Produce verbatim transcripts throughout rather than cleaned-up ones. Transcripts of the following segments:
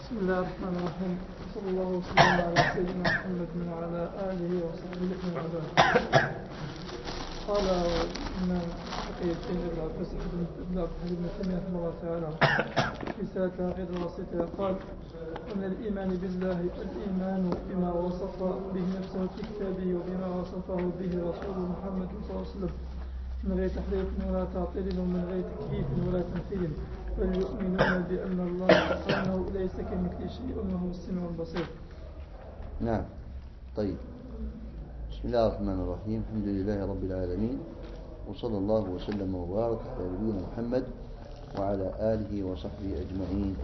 بسم الله الرحمن الرحيم. صلى الله وسلم على سيدنا محمد وعلى آله وصحبه ومن والاه. قال الإمام تقي الدين ابن عبد الحليم بن تيمية رحمه الله تعالى في رسالة العقيدة الوسيطية قال: ومن الإيمان بالله الإيمان بما وصف به نفسه في كتابه وبما وصفه به رسوله محمد صلى الله عليه وسلم من غير تحريف ولا تعطيل ومن غير تكييف ولا تمثيل، بل يؤمنون بأن الله سبحانه ليس كمثله شيء وهو السميع البصير. نعم. طيب، بسم الله الرحمن الرحيم. الحمد لله رب العالمين، وصلى الله وسلم وبارك على نبينا محمد وعلى آله وصحبه أجمعين.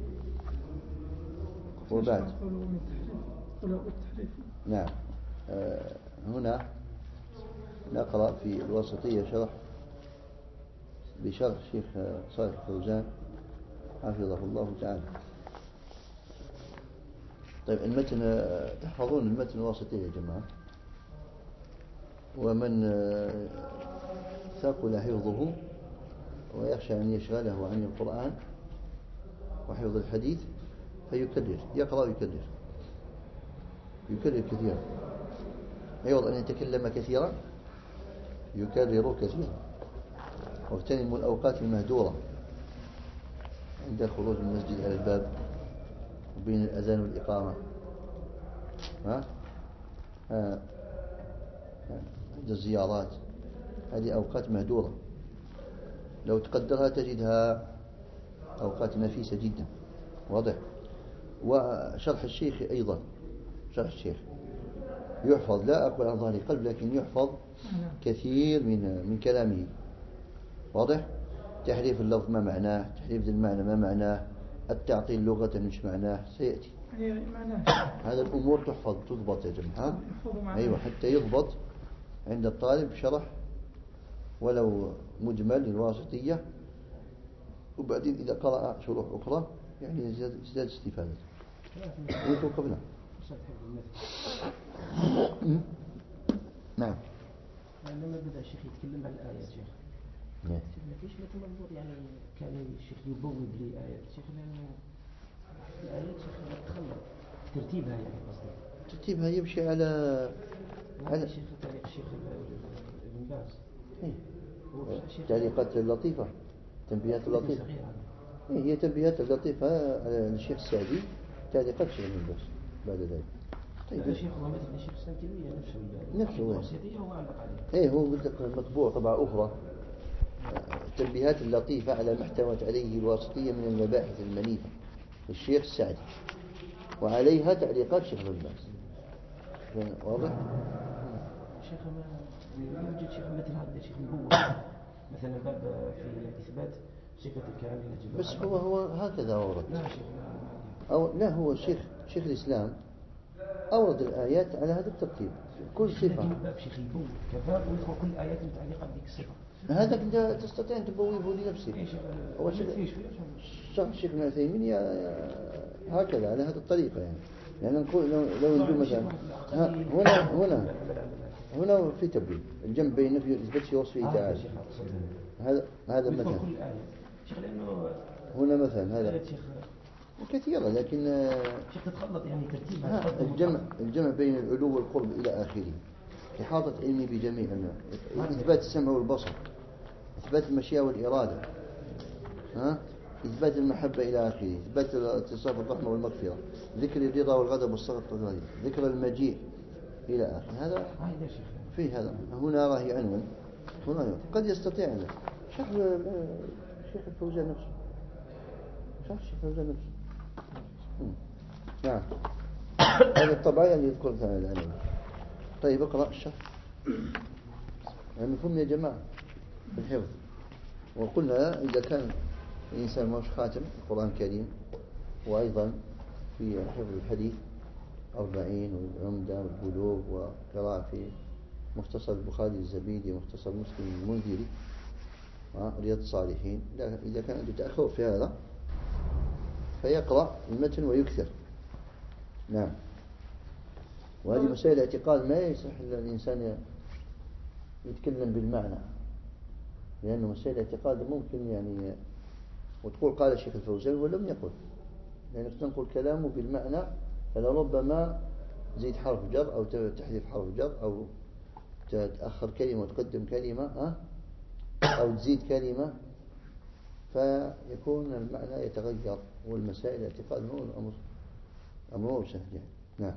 وبعد، نعم، آه هنا نقرأ في الوسطية شرح بشرح الشيخ صالح الفوزان حفظه الله تعالى. طيب، المتن تحفظون المتن الوسطية يا جماعة، ومن ثقل حفظه ويخشى أن يشغله عن القرآن وحفظ الحديث فيكرر، يقرأ ويكرر يكرر كثيرا. يعوض أن يتكلم كثيرا يكرر كثيرا. واغتنموا الأوقات المهدورة عند الخروج من المسجد على الباب وبين الأذان والإقامة، ها؟ ها؟ عند الزيارات، هذه أوقات مهدورة لو تقدرها تجدها أوقات نفيسة جدا. واضح؟ وشرح الشيخ أيضا، شرح الشيخ يحفظ، لا أقول عن ظهر قلب، لكن يحفظ كثير من من كلامه. واضح؟ تحريف اللفظ ما معناه، تحريف المعنى ما معناه، التعطيل لغة مش معناه، سيأتي هذا الأمور تحفظ تضبط يا جماعة. أيوة، حتى يضبط عند الطالب شرح ولو مجمل للواسطية، وبعدين إذا قرأ شروح أخرى يعني يزداد استفادة. وتوقفنا. نعم. لما بدأ الشيخ يتكلم عن الآيات شيخ، نعم، ما فيش مثل منظور يعني كان الشيخ يبوب لي آيات شيخ، لأنه الآيات شيخ تخلط ترتيبها، يعني قصدي ترتيبها يمشي على على الشيخ طريق الشيخ ابن باز. تعليقات اللطيفة، تنبيهات اللطيفة. إيه، هي تنبيهات اللطيفة على الشيخ السعدي، تعليقات الشيخ ابن باز بعد ذلك. طيب الشيخ هو مثل الشيخ السنتيمية نفسه نفسه الوسيطية هو علق عليه. إيه، هو قلت لك مطبوع طبعة أخرى، تنبيهات اللطيفة على ما احتوت عليه الواسطية من المباحث المنيفة للشيخ السعدي، وعليها تعليقات الشيخ ابن باز. واضح؟ شيخ ما يوجد شيخ مثل هذا الشيخ نبوة مثلا باب في إثبات صفة الكاملة، بس هو هو هكذا أورد. لا شيخ أو لا، هو شيخ شيخ الإسلام أورد الآيات على هذا الترتيب، كل صفة. لكن باب شيخ نبوة كباب ويذكر كل الآيات المتعلقة بذيك الصفة. هذا أنت تستطيع أن تبويه لنفسك. هو شيخ الشيخ ابن عثيمين هكذا على هذه الطريقة، يعني يعني نقول لو لو نقول مثلا هنا هنا هنا في تبويب الجمع بين نفي والإثبات وصفه تعالى. هذا هذا مثلا هنا مثلا هذا كثيرة، لكن شيخ تتخلط يعني ترتيبها. الجمع الجمع بين العلو والقرب إلى آخره، إحاطة علمي بجميع إثبات السمع والبصر، إثبات المشيئة والإرادة، ها؟ إثبات المحبة إلى آخره، إثبات اتصاف الرحمة والمغفرة، ذكر الرضا والغضب والسخط والغضب، ذكر المجيء إلى آخره. هذا في هذا هنا راهي عنوان هنا قد يستطيع أن شرح الشيخ الفوزان نفسه، شرح الشيخ الفوزان نفسه. نعم، هذا الطبعية اللي يذكر ثاني العنوان. طيب، اقرأ الشرح. يعني مفهوم يا جماعة بالحفظ. وقلنا إذا كان الإنسان مش خاتم القرآن الكريم، وأيضا في حفظ الحديث أربعين والعمدة والبلوغ، وقراءة في مختصر البخاري الزبيدي ومختصر مسلم المنذري ورياض الصالحين، إذا كان عنده تأخر في هذا فيقرأ المتن ويكثر. نعم. وهذه مسائل اعتقاد ما يصح الإنسان يتكلم بالمعنى، لأنه مسائل اعتقاد ممكن يعني وتقول قال الشيخ الفوزان ولم يقل، لأنك تنقل كلامه بالمعنى، فلربما زيد حرف جر أو تحذف حرف جر أو تأخر كلمة وتقدم كلمة أه؟ أو تزيد كلمة، فيكون المعنى يتغير. والمسائل الاعتقاد أمر أمره سهل يعني. نعم.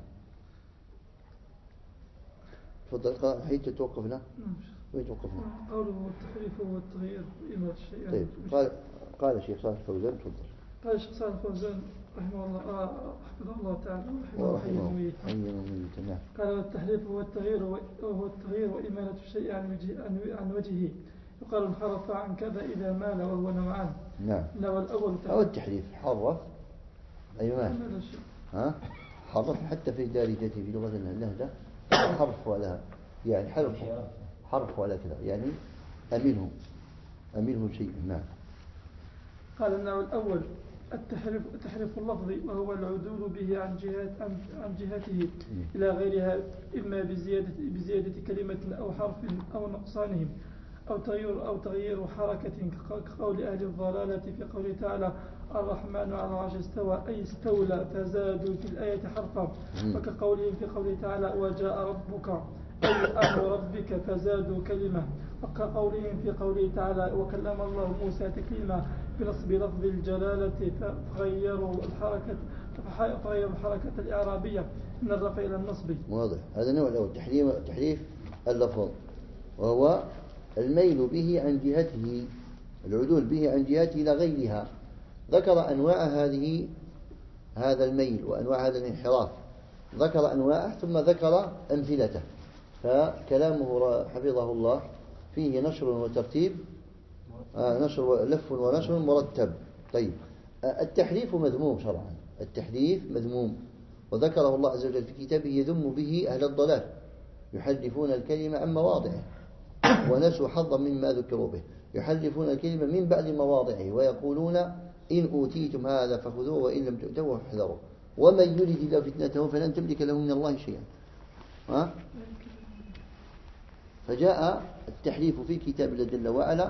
تفضل. حيث توقفنا؟ وين توقفنا؟ قوله التحريف والتغيير إما الشيء. طيب. قال قال الشيخ صالح الفوزان. تفضل. قال الشيخ صالح الفوزان رحمه الله حفظه الله تعالى ورحمه وحيه وميته. نعم. قال التحريف هو التغيير وهو التغيير وإمالة الشيء عن وجهه عن وجهه. يقال انحرف عن كذا إذا مال وهو نوعان. نعم. النوع الأول أو التحريف حرف أي مال. ها حرف حتى في دارجته في لغة اللهجة حرف ولا يعني حرف حرف ولا كذا يعني أمله أمله شيء. نعم. قال النوع الأول التحريف التحريف اللفظي وهو العدول به عن جهات عن جهته إلى غيرها، إما بزيادة بزيادة كلمة أو حرف أو نقصانهم، أو تغيير أو تغيير حركة كقول أهل الضلالة في قوله تعالى الرحمن على العرش استوى أي استولى فزادوا في الآية حرفا، وكقولهم في قوله تعالى وجاء ربك أي أمر ربك فزادوا كلمة، وكقولهم في قوله تعالى وكلم الله موسى تكليما بنصب لفظ الجلالة فغيروا الحركة فغيروا الحركة الإعرابية من الرفع إلى النصب. واضح. هذا نوع الأول تحريف تحريف اللفظ، وهو الميل به عن جهته، العدول به عن جهته إلى غيرها. ذكر أنواع هذه هذا الميل وأنواع هذا الانحراف، ذكر أنواعه ثم ذكر أمثلته. فكلامه حفظه الله فيه نشر وترتيب، آه نشر لف ونشر مرتب. طيب. التحريف مذموم شرعا، التحريف مذموم، وذكره الله عز وجل في كتابه يذم به أهل الضلال، يحرفون الكلمة عن مواضعه ونسوا حظا مما ذكروا به، يحرفون الكلمة من بعد مواضعه ويقولون إن أوتيتم هذا فخذوه وإن لم تؤتوه فاحذروا ومن يرد الله فتنته فلن تملك له من الله شيئا. ها؟ فجاء التحريف في كتاب الله جل وعلا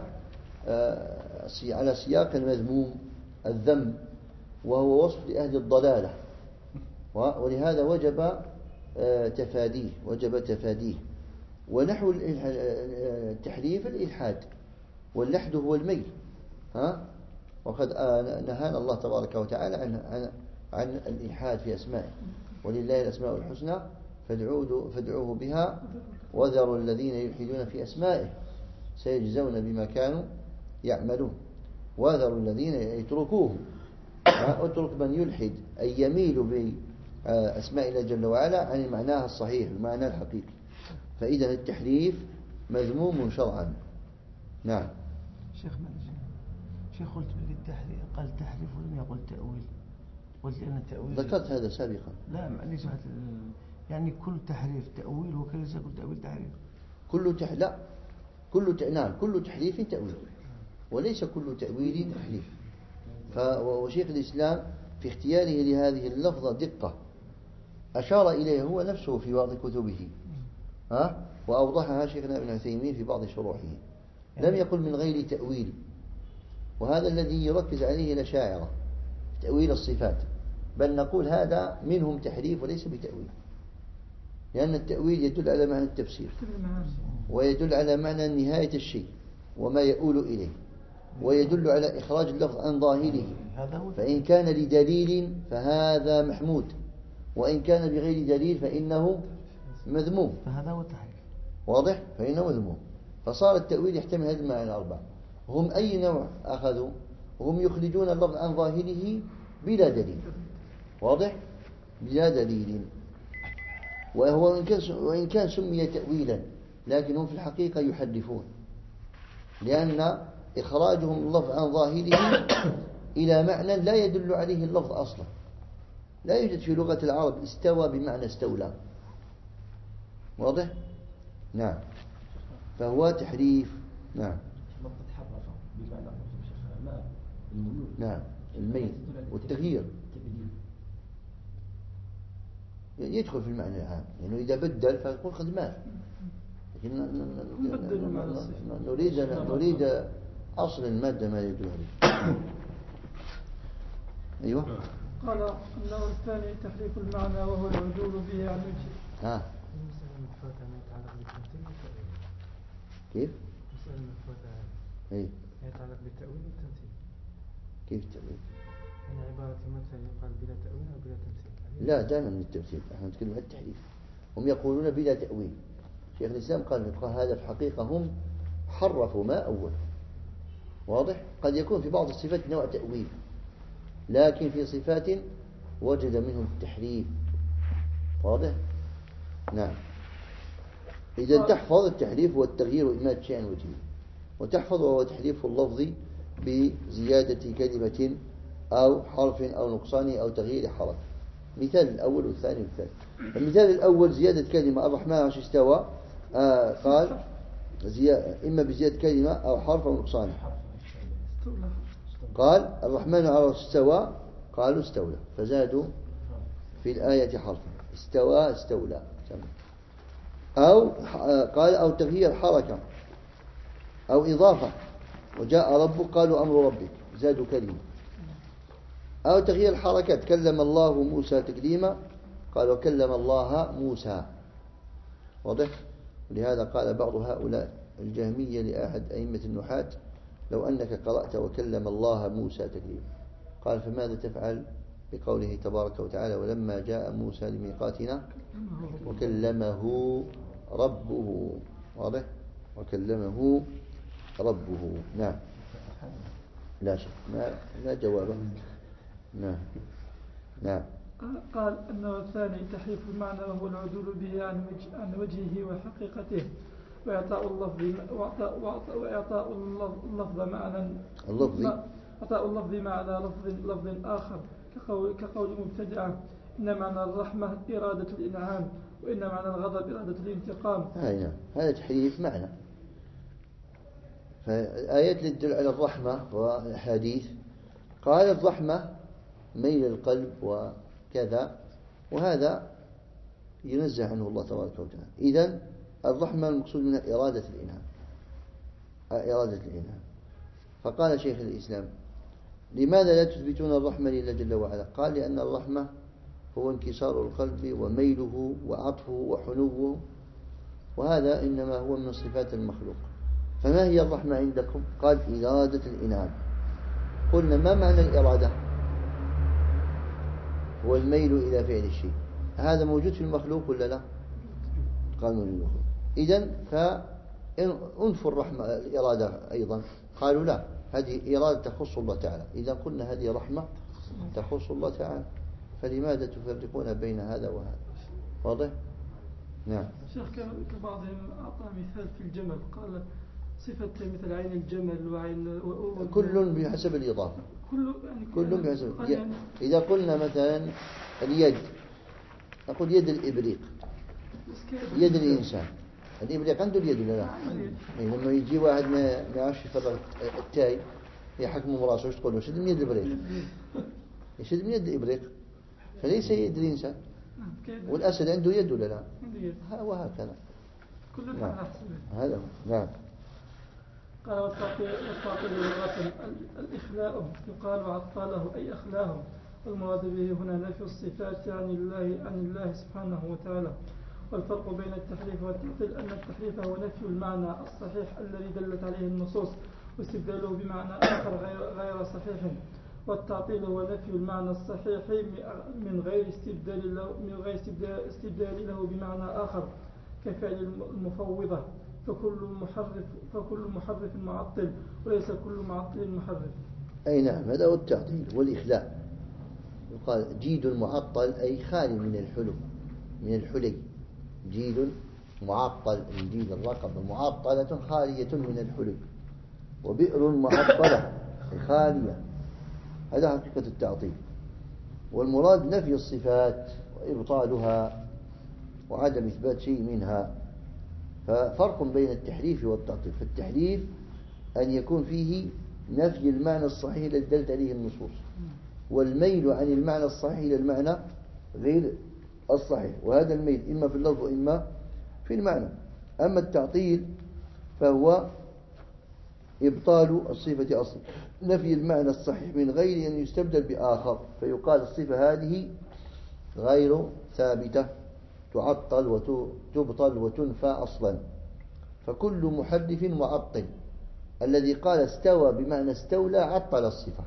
على سياق المذموم الذم، وهو وصف لأهل الضلالة، ولهذا وجب تفاديه وجب تفاديه. ونحو التحريف الإلحاد، واللحد هو الميل. ها؟ وقد نهانا الله تبارك وتعالى عن عن, عن الإلحاد في أسمائه، ولله الأسماء الحسنى فادعوه فادعوه بها وذروا الذين يلحدون في أسمائه سيجزون بما كانوا يعملون. وذروا الذين يتركوه، اترك من يلحد أي يميل بأسماء الله جل وعلا عن معناها الصحيح المعنى الحقيقي. فإذا التحريف مذموم شرعا. نعم. شيخ مالك شيخ قلت بالتحريف قال تحريف ولم يقل تأويل، قلت أن التأويل ذكرت هذا سابقا. لا معليش يعني كل تحريف تأويل وكيف يقول تأويل تحريف؟ كل تح... لا كل ت... نعم كل تحريف تأويل وليس كل تأويل تحريف. فشيخ الإسلام في اختياره لهذه اللفظة دقة أشار إليه هو نفسه في بعض كتبه، ها؟ وأوضحها شيخنا ابن عثيمين في بعض شروحه. لم يقل من غير تأويل، وهذا الذي يركز عليه الأشاعرة تأويل الصفات، بل نقول هذا منهم تحريف وليس بتأويل، لأن التأويل يدل على معنى التفسير ويدل على معنى نهاية الشيء وما يؤول إليه، ويدل على إخراج اللفظ عن ظاهره، فإن كان لدليل فهذا محمود، وإن كان بغير دليل فإنه مذموم. فهذا هو التحريف. واضح؟ فإنه مذموم. فصار التأويل يحتمل هذه المعاني الأربع. هم أي نوع أخذوا؟ هم يخرجون اللفظ عن ظاهره بلا دليل. واضح؟ بلا دليل. وهو وإن كان سمي تأويلا لكنهم في الحقيقة يحرفون، لأن إخراجهم اللفظ عن ظاهره إلى معنى لا يدل عليه اللفظ أصلا. لا يوجد في لغة العرب استوى بمعنى استولى. واضح؟ نعم. فهو تحريف. نعم. نعم. الميل والتغيير يدخل في المعنى العام، لأنه يعني إذا بدل فيقول قد مات، لكن نريد نريد أصل المادة ما يدل عليه. أيوة. قال النوع الثاني تحريف المعنى وهو العدول به عن وجهه. ها كيف؟ مسألة مفردة أي يتعلق بالتأويل والتمثيل. كيف التأويل؟ يعني عبارة مثلا يقال بلا تأويل أو بلا تمثيل. لا دائما من التمثيل، احنا نتكلم عن التحريف. هم يقولون بلا تأويل. شيخ الإسلام قال هذا في الحقيقة هم حرفوا ما أول. واضح؟ قد يكون في بعض الصفات نوع تأويل، لكن في صفات وجد منهم التحريف. واضح؟ نعم. إذا تحفظ التحريف والتغيير إماتة شيء وجهه، وتحفظ وهو تحريف اللفظ بزيادة كلمة أو حرف أو نقصان أو تغيير حرف. مثال الأول والثاني والثالث. المثال الأول زيادة كلمة الرحمن عرش استوى، آه قال إما بزيادة كلمة أو حرف أو نقصان. قال الرحمن عرش استوى، قالوا استولى، فزادوا في الآية حرفا، استوى استولى. أو قال أو تغيير حركة أو إضافة، وجاء ربك قالوا أمر ربك، زادوا كلمة. أو تغيير حركة، كلم الله موسى تكليما، قالوا كلم الله موسى. واضح؟ لهذا قال بعض هؤلاء الجهمية لأحد أئمة النحاة لو أنك قرأت وكلم الله موسى تكليما، قال فماذا تفعل بقوله تبارك وتعالى ولما جاء موسى لميقاتنا وكلمه ربه. واضح؟ وكلمه ربه. نعم. لا شك، ما لا جواب. نعم. نعم. قال النوع الثاني تحريف المعنى وهو العدول به عن وجه عن وجهه وحقيقته، وإعطاء اللفظ وإعطاء وإعطاء اللفظ معنى اللفظ إعطاء اللفظ معنى لفظ لفظ آخر، كقول كقول مبتدعة إن معنى الرحمة إرادة الإنعام، وإن معنى الغضب إرادة الانتقام. هذا هذا تحريف معنى. فآيات تدل على الرحمة والحديث قال الرحمة ميل القلب وكذا، وهذا ينزه عنه الله تبارك وتعالى. إذن الرحمة المقصود منها إرادة الإنعام، إرادة الإنعام. فقال شيخ الإسلام لماذا لا تثبتون الرحمة لله جل وعلا؟ قال لأن الرحمة هو انكسار القلب وميله وعطفه وحنوه، وهذا إنما هو من صفات المخلوق. فما هي الرحمة عندكم؟ قال إرادة الإنعام. قلنا ما معنى الإرادة؟ هو الميل إلى فعل الشيء. هذا موجود في المخلوق ولا لا؟ قال موجود في المخلوق. إذن فأنفوا الرحمة الإرادة أيضا. قالوا لا، هذه إرادة تخص الله تعالى. إذا قلنا هذه رحمة تخص الله تعالى، فلماذا تفرقون بين هذا وهذا؟ واضح؟ نعم. شيخ كبعضهم أعطى مثال في الجمل، قال صفة مثل عين الجمل وعين كل بحسب الإضافة. كل يعني كل بحسب يعني إذا قلنا مثلا اليد، نقول يد الإبريق، يد الإنسان. الإبريق عنده اليد ولا لا؟ يعني لما يجي واحد ما يعرفش يفرق التاي يحكم براسه، وش تقول له؟ شد من يد الإبريق، يشد من يد الإبريق، فليس يد الإنسان. والأسد عنده يد ولا لا؟ وهكذا. كل نعم. هذا نعم. قال والتعطيل لغة الإخلاء يقال عطله أي أخلاه، والمراد به هنا نفي الصفات عن الله عن الله سبحانه وتعالى. والفرق بين التحريف والتعطيل أن التحريف هو نفي المعنى الصحيح الذي دلت عليه النصوص واستبداله بمعنى آخر غير غير صحيح، والتعطيل هو نفي المعنى الصحيح من غير استبدال له من غير استبدال له بمعنى آخر كفعل المفوضة. فكل محرف فكل محرف معطل وليس كل معطل محرف. أي نعم، هذا هو التعطيل والإخلاء. يقال جيد معطل أي خالي من الحلو، من الحلي. جيد معطل، الجيد الرقبة معطلة خالية من الحلي. وبئر معطلة خالية. هذا حقيقة التعطيل. والمراد نفي الصفات وإبطالها وعدم إثبات شيء منها. ففرق بين التحريف والتعطيل. فالتحريف أن يكون فيه نفي المعنى الصحيح الذي دلت عليه النصوص، والميل عن المعنى الصحيح إلى المعنى غير الصحيح، وهذا الميل إما في اللفظ وإما في المعنى. أما التعطيل فهو إبطال الصفة أصلا، نفي المعنى الصحيح من غير أن يستبدل بآخر، فيقال الصفة هذه غير ثابتة، تعطل وتبطل وتنفى أصلا. فكل محدث معطل، الذي قال استوى بمعنى استولى عطل الصفة،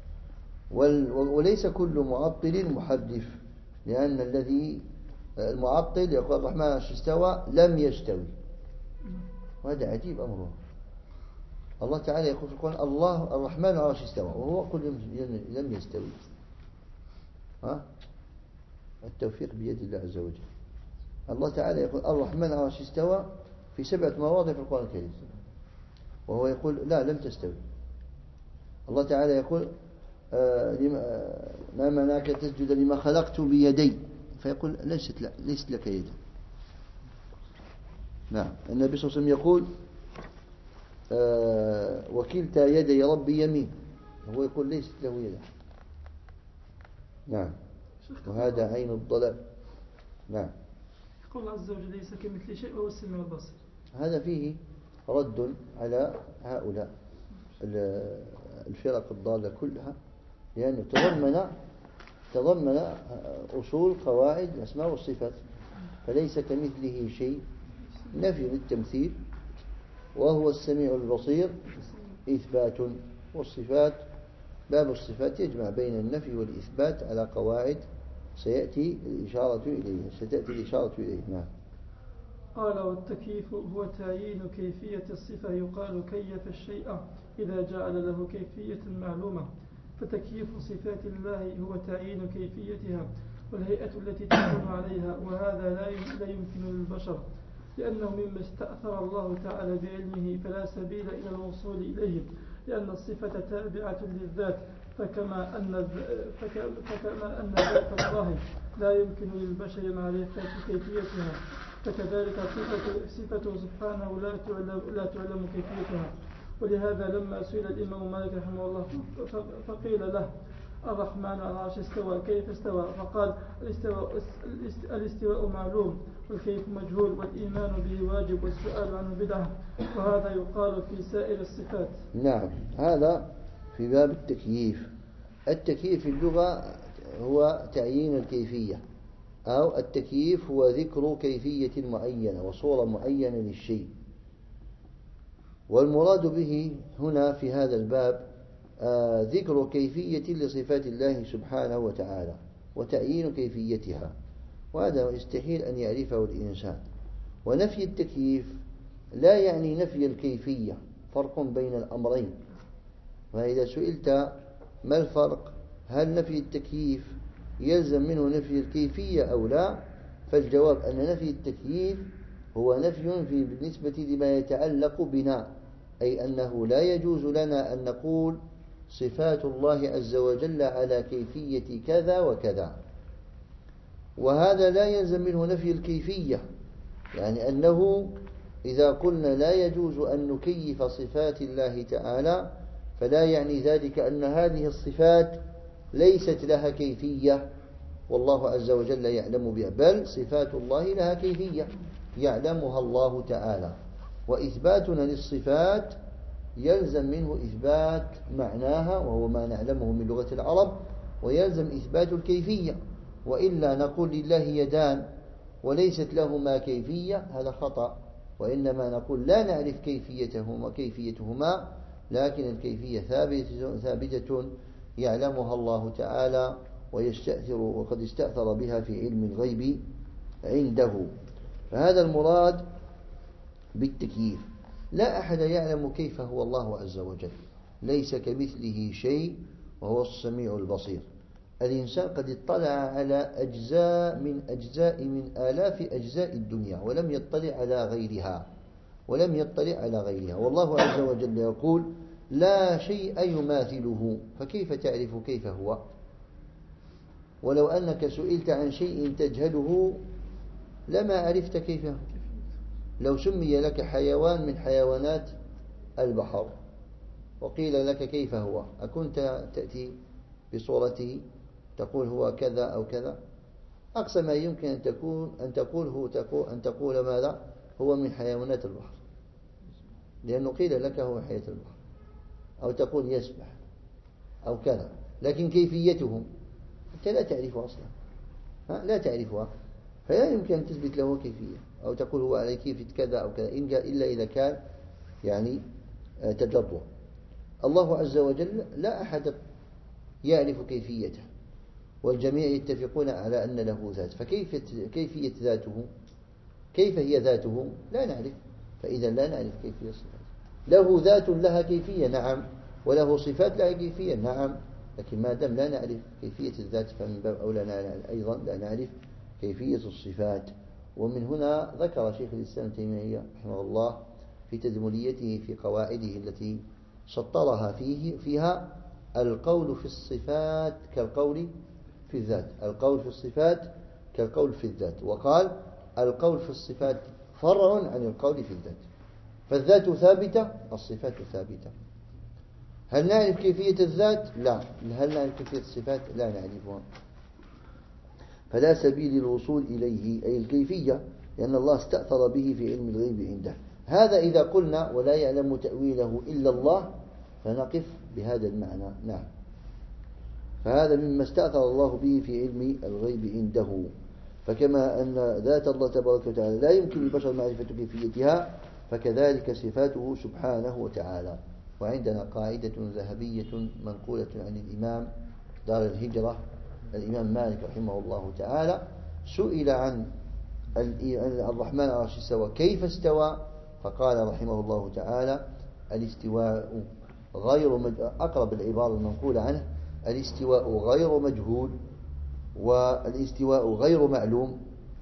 وليس كل معطل محدث، لأن الذي المعطل يقول الرحمن استوى لم يستوي، وهذا عجيب أمره. الله تعالى يقول في القرآن الله الرحمن على العرش استوى، وهو قل لم يستوي. ها؟ التوفيق بيد الله عز وجل. الله تعالى يقول الرحمن على العرش استوى في سبعة مواضع في القرآن الكريم، وهو يقول لا لم تستوي. الله تعالى يقول آه ما منعك تسجد لما خلقت بيدي، فيقول ليست لا ليست لك يد. نعم. النبي صلى الله عليه وسلم يقول آه وكلتا يدي ربي يمين، هو يقول ليست له يد. نعم. وهذا عين الضلال. نعم. يقول الله عز وجل ليس كمثل شيء وهو السميع البصير. هذا فيه رد على هؤلاء الفرق الضالة كلها، لأنه تضمن تضمن أصول قواعد الأسماء والصفات، فليس كمثله شيء نفي للتمثيل، وهو السميع البصير إثبات. والصفات باب الصفات يجمع بين النفي والإثبات على قواعد سيأتي الإشارة إليه ستأتي الإشارة إليه. نعم. قال والتكييف هو تعيين كيفية الصفة، يقال كيف الشيء إذا جعل له كيفية معلومة، فتكييف صفات الله هو تعيين كيفيتها والهيئة التي تكون عليها، وهذا لا يمكن للبشر، لأنه مما استأثر الله تعالى بعلمه فلا سبيل إلى الوصول إليه، لأن الصفة تابعة للذات، فكما أن فكما أن ذات الله لا يمكن للبشر معرفة كيفيتها، فكذلك صفته صفته سبحانه لا تعلم لا تعلم كيفيتها. ولهذا لما سئل الإمام مالك رحمه الله فقيل له الرحمن على العرش استوى كيف استوى، فقال الاستواء الاستواء معلوم والكيف مجهول والإيمان به واجب والسؤال عنه بدعة، وهذا يقال في سائر الصفات. نعم. هذا في باب التكييف. التكييف في اللغة هو تعيين الكيفية، أو التكييف هو ذكر كيفية معينة وصورة معينة للشيء. والمراد به هنا في هذا الباب آه ذكر كيفية لصفات الله سبحانه وتعالى وتعيين كيفيتها، وهذا يستحيل أن يعرفه الإنسان. ونفي التكييف لا يعني نفي الكيفية، فرق بين الأمرين. وإذا سئلت ما الفرق، هل نفي التكييف يلزم منه نفي الكيفية أو لا، فالجواب أن نفي التكييف هو نفي في بالنسبة لما يتعلق بنا، أي أنه لا يجوز لنا أن نقول صفات الله عز وجل على كيفية كذا وكذا. وهذا لا يلزم منه نفي الكيفية، يعني أنه إذا قلنا لا يجوز أن نكيف صفات الله تعالى فلا يعني ذلك أن هذه الصفات ليست لها كيفية والله عز وجل يعلم بها، بل صفات الله لها كيفية يعلمها الله تعالى. وإثباتنا للصفات يلزم منه إثبات معناها وهو ما نعلمه من لغة العرب، ويلزم إثبات الكيفية، وإلا نقول لله يدان وليست لهما كيفية، هذا خطأ. وإنما نقول لا نعرف كيفيتهما كيفيتهما لكن الكيفية ثابتة, ثابتة يعلمها الله تعالى ويستأثر وقد استأثر بها في علم الغيب عنده. فهذا المراد بالتكييف. لا أحد يعلم كيف هو الله عز وجل، ليس كمثله شيء وهو السميع البصير. الإنسان قد اطلع على أجزاء من أجزاء من آلاف أجزاء الدنيا ولم يطلع على غيرها ولم يطلع على غيرها والله عز وجل يقول لا شيء يماثله، فكيف تعرف كيف هو؟ ولو أنك سئلت عن شيء تجهله لما عرفت كيف هو. لو سمي لك حيوان من حيوانات البحر وقيل لك كيف هو، أكنت تأتي بصورته تقول هو كذا أو كذا؟ أقصى ما يمكن أن تكون أن تقول هو تقول أن تقول ماذا؟ هو من حيوانات البحر، لأنه قيل لك هو حياة البحر. أو تقول يسبح أو كذا، لكن كيفيته أنت لا تعرفها أصلا، ها؟ لا تعرفها، فلا يمكن أن تثبت له كيفية أو تقول هو على كيفية كذا أو كذا إلا إذا كان يعني تجرع. الله عز وجل لا أحد يعرف كيفيته، والجميع يتفقون على أن له ذات، فكيف كيفية ذاته؟ كيف هي ذاته؟ لا نعرف، فإذا لا نعرف كيفية صفاته. له ذات لها كيفية نعم، وله صفات لها كيفية نعم، لكن ما دام لا نعرف كيفية الذات فمن باب أولى أيضا لا نعرف كيفية الصفات. ومن هنا ذكر شيخ الإسلام تيمية رحمه الله في تدمريته في قواعده التي شطرها فيه فيها القول في الصفات كالقول في الذات، القول في الصفات كالقول في الذات، وقال القول في الصفات فرع عن القول في الذات، فالذات ثابتة الصفات ثابتة. هل نعرف كيفية الذات؟ لا. هل نعرف كيفية الصفات؟ لا نعرفها، فلا سبيل للوصول إليه أي الكيفية، لأن الله استأثر به في علم الغيب عنده. هذا إذا قلنا ولا يعلم تأويله إلا الله فنقف بهذا المعنى. نعم، فهذا مما استأثر الله به في علم الغيب عنده. فكما أن ذات الله تبارك وتعالى لا يمكن للبشر معرفة كيفيتها، فكذلك صفاته سبحانه وتعالى. وعندنا قاعدة ذهبية منقولة عن الإمام دار الهجرة الإمام مالك رحمه الله تعالى، سئل عن الرحمن على العرش استوى كيف استوى، فقال رحمه الله تعالى الاستواء غير مج... أقرب العبارة المنقولة عنه الاستواء غير مجهول، والاستواء غير معلوم،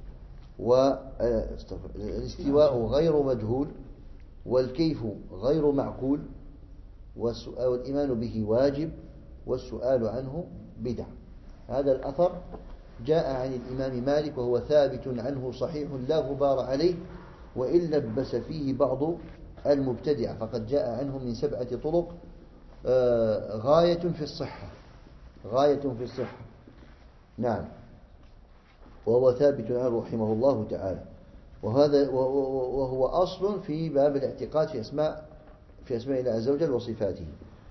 والاستواء غير مجهول، والكيف غير معقول، والإيمان به واجب، والسؤال عنه بدعة. هذا الأثر جاء عن الإمام مالك وهو ثابت عنه صحيح لا غبار عليه، وإن لبس فيه بعض المبتدع، فقد جاء عنه من سبعة طرق غاية في الصحة، غاية في الصحة. نعم، وهو ثابت عنه رحمه الله تعالى. وهذا وهو أصل في باب الاعتقاد في أسماء في أسماء الله عز وجل وصفاته.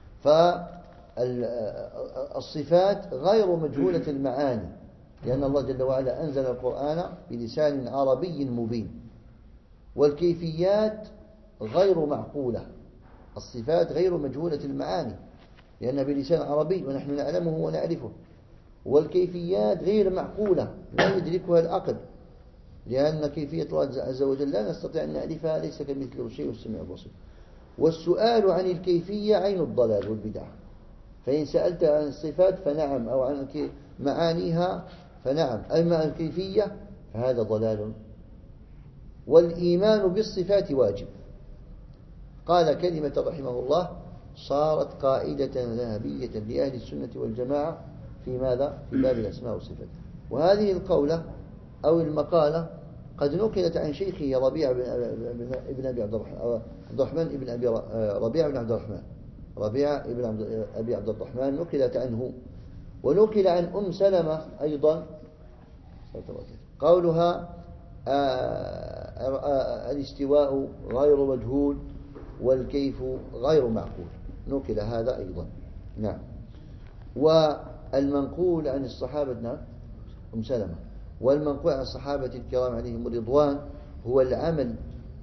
فالصفات غير مجهولة المعاني، لأن الله جل وعلا أنزل القرآن بلسان عربي مبين. والكيفيات غير معقولة، الصفات غير مجهولة المعاني لأنها بلسان عربي ونحن نعلمه ونعرفه. والكيفيات غير معقولة لا يدركها العقل، لأن كيفية الله عز وجل لا نستطيع أن نعرفها، ليس كمثله شيء والسميع البصير. والسؤال عن الكيفية عين الضلال والبدع، فإن سألت عن الصفات فنعم، أو عن معانيها فنعم، أما الكيفية فهذا ضلال. والإيمان بالصفات واجب. قال كلمة رحمه الله صارت قاعدة ذهبية لأهل السنة والجماعة في ماذا؟ في باب الأسماء والصفات. وهذه القولة أو المقالة قد نقلت عن شيخه ربيع بن أبي عبد الرحمن عبد الرحمن ابن أبي ربيع بن عبد الرحمن ربيع ابن أبي عبد الرحمن نقلت عنه. ونقل عن أم سلمة أيضا قولها الاستواء غير مجهول والكيف غير معقول، نقل هذا أيضا. نعم. والمنقول عن الصحابة، نعم أم سلمة، والمنقول عن الصحابة الكرام عليهم الرضوان هو العمل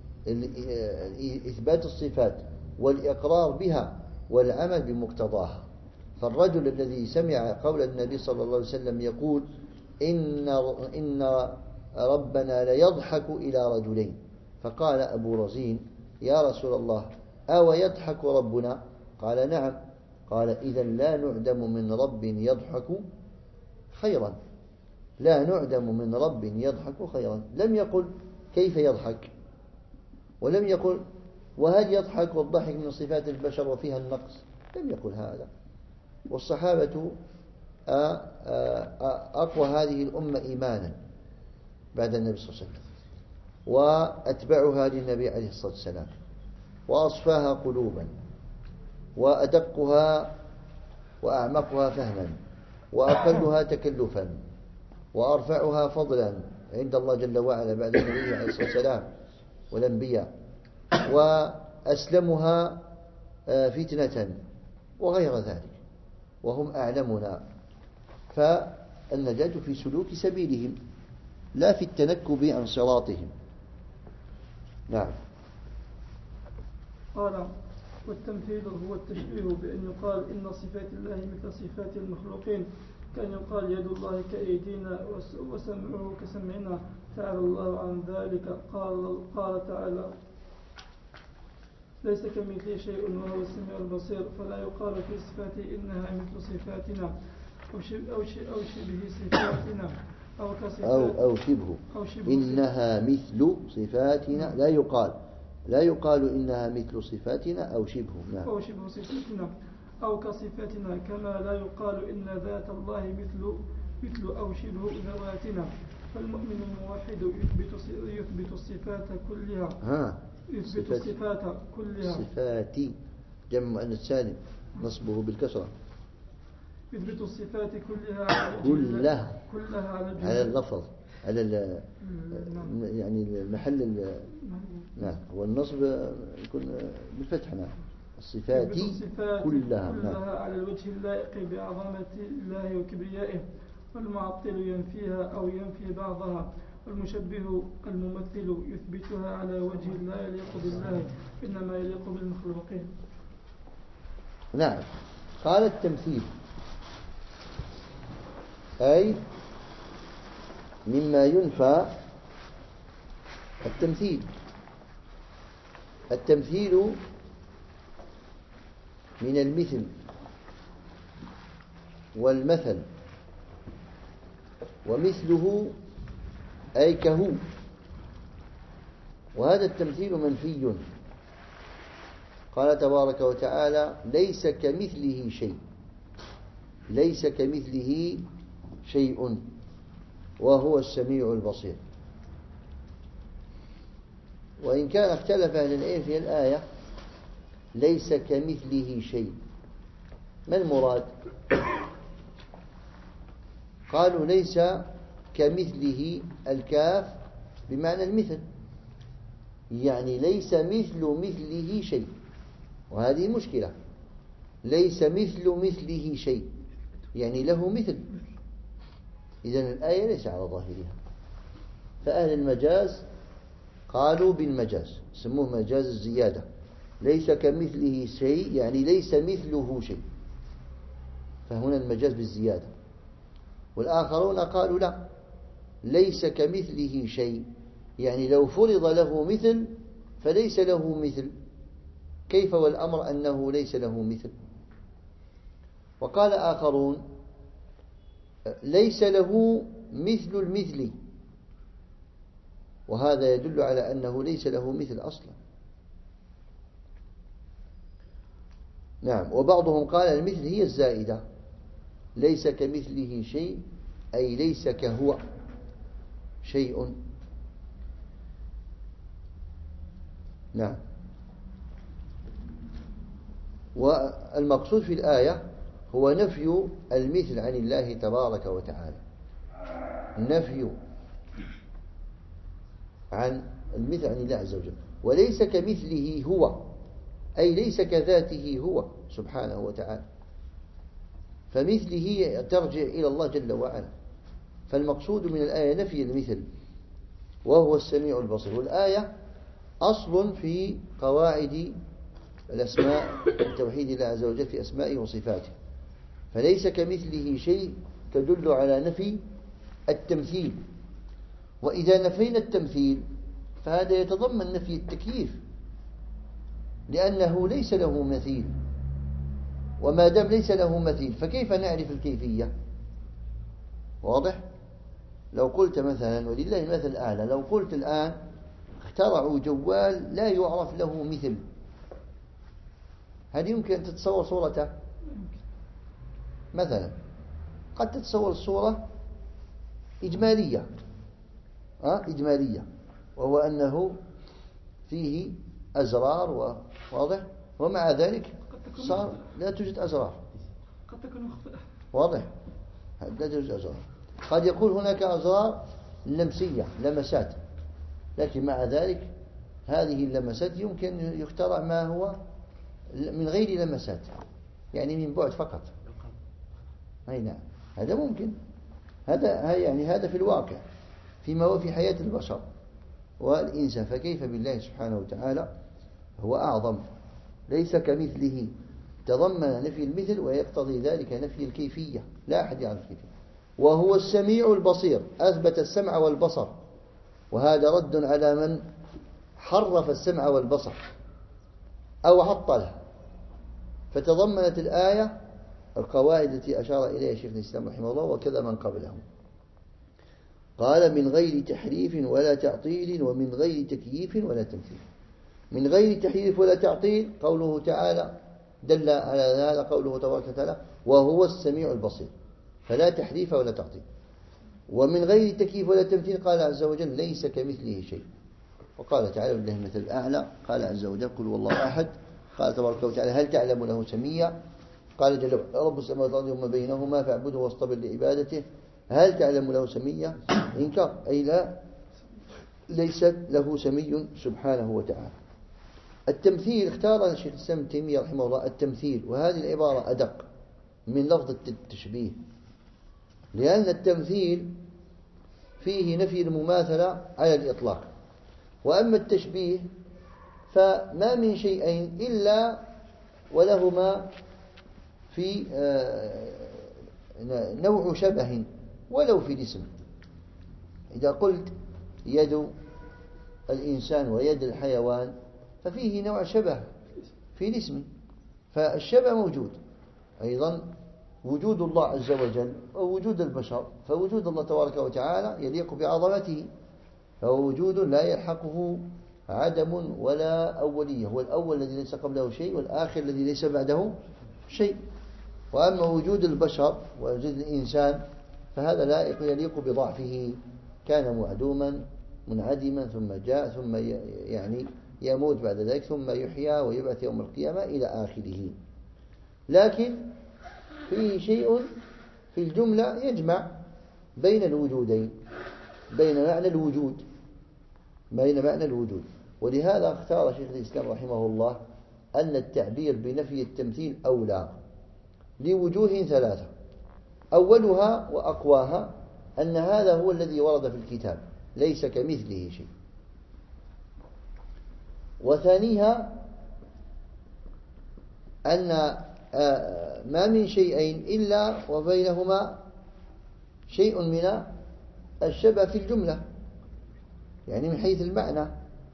إثبات الصفات والإقرار بها والعمل بمقتضاها. فالرجل الذي سمع قول النبي صلى الله عليه وسلم يقول إن إن ربنا ليضحك إلى رجلين، فقال أبو رزين يا رسول الله أو يضحك ربنا؟ قال نعم. قال إذا لا نعدم من رب يضحك خيرا، لا نعدم من رب يضحك خيرا. لم يقل كيف يضحك، ولم يقل وهل يضحك والضحك من صفات البشر وفيها النقص، لم يقل هذا. والصحابة أقوى هذه الأمة إيمانا بعد النبي صلى الله عليه وسلم، وأتبعها للنبي عليه الصلاة والسلام، وأصفاها قلوبا، وأدقها وأعمقها فهما، وأقلها تكلفا، وأرفعها فضلا عند الله جل وعلا بعد النبي عليه الصلاة والسلام والأنبياء، وأسلمها فتنة وغير ذلك، وهم أعلمنا. فالنجاة في سلوك سبيلهم لا في التنكب عن صراطهم. نعم. قال والتمثيل هو التشبيه بأن يقال إن صفات الله مثل صفات المخلوقين، كأن يقال يد الله كأيدينا وسمعه كسمعنا، تعالى الله عن ذلك. قال, قال تعالى ليس كمثله شيء وهو السميع البصير، فلا يقال في صفاته إنها مثل صفاتنا أو شبه, أو شبه صفاتنا أو كصفات أو, أو شبه, أو شبه إنها مثل صفاتنا، لا يقال لا يقال إنها مثل صفاتنا أو شبه. نعم. أو شبه صفاتنا أو كصفاتنا، كما لا يقال إن ذات الله مثل مثل أو شبه ذواتنا. فالمؤمن الموحد يثبت يثبت الصفات كلها ها يثبت الصفات كلها صفاتي جمع مؤنث سالم نصبه بالكسرة، يثبت الصفات كلها كلها كلها على, على اللفظ على يعني المحل. نعم. والنصب يكون بالفتح. نعم. الصفات كلها, كلها نعم. على الوجه اللائق بعظمة الله وكبريائه. والمعطل ينفيها أو ينفي بعضها، والمشبه الممثل يثبتها على وجه لا يليق بالله إنما يليق بالمخلوقين. نعم. قال التمثيل أي مما ينفى التمثيل. التمثيل من المثل والمثل، ومثله أي كهو، وهذا التمثيل منفي. قال تبارك وتعالى ليس كمثله شيء، ليس كمثله شيء وهو السميع البصير. وإن كان اختلف أهل العلم في الآية ليس كمثله شيء، ما المراد؟ قالوا ليس كمثله الكاف بمعنى المثل، يعني ليس مثل مثله شيء، وهذه مشكلة. ليس مثل مثله شيء يعني له مثل، إذن الآية ليس على ظاهرها. فأهل المجاز قالوا بالمجاز، سموه مجاز الزيادة. ليس كمثله شيء يعني ليس مثله شيء، فهنا المجاز بالزيادة. والآخرون قالوا لا، ليس كمثله شيء يعني لو فرض له مثل فليس له مثل، كيف والأمر أنه ليس له مثل. وقال آخرون ليس له مثل المثل، وهذا يدل على أنه ليس له مثل أصلا. نعم. وبعضهم قال المثل هي الزائدة، ليس كمثله شيء أي ليس كهو شيء. نعم. والمقصود في الآية هو نفي المثل عن الله تبارك وتعالى، نفي عن المثل عن الله عز وجل. وليس كمثله هو أي ليس كذاته هو سبحانه وتعالى، فمثله ترجع إلى الله جل وعلا. فالمقصود من الآية نفي المثل وهو السميع البصير. والآية أصل في قواعد الأسماء توحيد الله عز وجل في أسمائه وصفاته. فليس كمثله شيء تدل على نفي التمثيل. وإذا نفينا التمثيل فهذا يتضمن نفي التكييف، لأنه ليس له مثيل، وما دام ليس له مثيل فكيف نعرف الكيفية؟ واضح؟ لو قلت مثلا ولله المثل الأعلى، لو قلت الآن اخترعوا جوال لا يعرف له مثل، هل يمكن أن تتصور صورته؟ مثلا قد تتصور الصورة إجمالية أه؟ إجمالية، وهو أنه فيه أزرار، واضح؟ ومع ذلك صار لا توجد أزرار، قد تكون مخطئة، واضح؟ لا توجد أزرار. قد يكون هناك أزرار لمسية لمسات، لكن مع ذلك هذه اللمسات يمكن يخترع ما هو من غير لمسات، يعني من بعد فقط. أي نعم، هذا ممكن، هذا يعني هذا في الواقع فيما هو في حياة البشر والإنسان، فكيف بالله سبحانه وتعالى؟ هو أعظم، ليس كمثله، تضمن نفي المثل ويقتضي ذلك نفي الكيفية، لا أحد يعرف الكيفية. وهو السميع البصير، أثبت السمع والبصر، وهذا رد على من حرف السمع والبصر أو عطله. فتضمنت الآية القواعد التي أشار إليها شيخ الإسلام رحمه الله وكذا من قبله. قال من غير تحريف ولا تعطيل ومن غير تكييف ولا تمثيل. من غير تحريف ولا تعطيل قوله تعالى دل على هذا قوله تبارك وتعالى وهو السميع البصير، فلا تحريف ولا تعطيل. ومن غير تكييف ولا تمثيل قال عز وجل ليس كمثله شيء. وقال تعالى لله المثل الأعلى، قال عز وجل قل والله أحد. قال تبارك وتعالى هل تعلم له سميا؟ قال جل وعلا رب السماوات والأرض وما بينهما فاعبده واصطبر لعبادته هل تعلم له سميا؟ إنكار، أي لا، ليس له سمي سبحانه وتعالى. التمثيل اختار الشيخ الإسلام ابن تيمية رحمه الله التمثيل، وهذه العبارة أدق من لفظ التشبيه، لأن التمثيل فيه نفي المماثلة على الإطلاق، وأما التشبيه فما من شيئين إلا ولهما في نوع شبه ولو في الاسم. إذا قلت يد الإنسان ويد الحيوان ففيه نوع شبه في الاسم، فالشبه موجود. أيضا وجود الله عز وجل ووجود البشر، فوجود الله تبارك وتعالى يليق بعظمته، فهو وجود لا يلحقه عدم ولا أولية، هو الأول الذي ليس قبله شيء والآخر الذي ليس بعده شيء. وأما وجود البشر ووجود الإنسان فهذا لا يليق بضعفه، كان معدوما منعدما ثم جاء ثم يعني يموت بعد ذلك ثم يحيى ويبعث يوم القيامة إلى آخره. لكن فيه شيء في الجملة يجمع بين الوجودين، بين معنى الوجود بين معنى الوجود ولهذا اختار شيخ الإسلام رحمه الله أن التعبير بنفي التمثيل أولى لوجوه ثلاثة. أولها وأقواها أن هذا هو الذي ورد في الكتاب ليس كمثله شيء. وثانيها أن ما من شيئين إلا وبينهما شيء من الشبه في الجملة، يعني من حيث المعنى.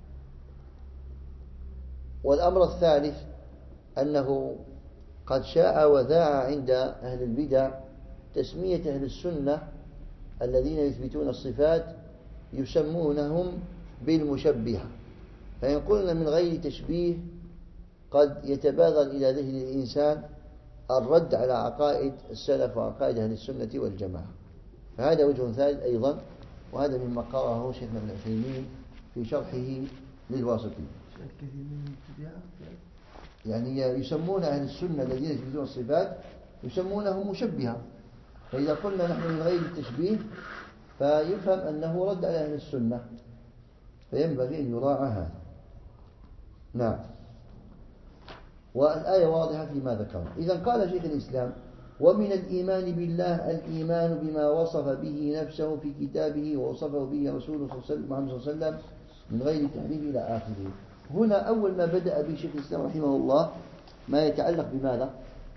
والأمر الثالث أنه قد شاع وذاع عند أهل البدع تسمية أهل السنة الذين يثبتون الصفات يسمونهم بالمشبهة، فإن قلنا من غير تشبيه قد يتبادر إلى ذهن الإنسان الرد على عقائد السلف وعقائد أهل السنة والجماعة، فهذا وجه ثالث أيضا، وهذا مما قرأه شيخنا ابن عثيمين في شرحه للواسطي. يعني يسمون أهل السنة الذين يثبتون الصفات يسمونهم مشبهة، فإذا قلنا نحن من غير التشبيه فيفهم أنه رد على أهل السنة، فينبغي أن يراعى هذا. نعم. والآية واضحة فيما ذكرنا. إذن قال شيخ الإسلام ومن الإيمان بالله الإيمان بما وصف به نفسه في كتابه ووصفه به رسوله محمد صلى الله عليه وسلم من غير تحريف إلى آخره. هنا أول ما بدأ به شيخ الإسلام رحمه الله ما يتعلق بماذا؟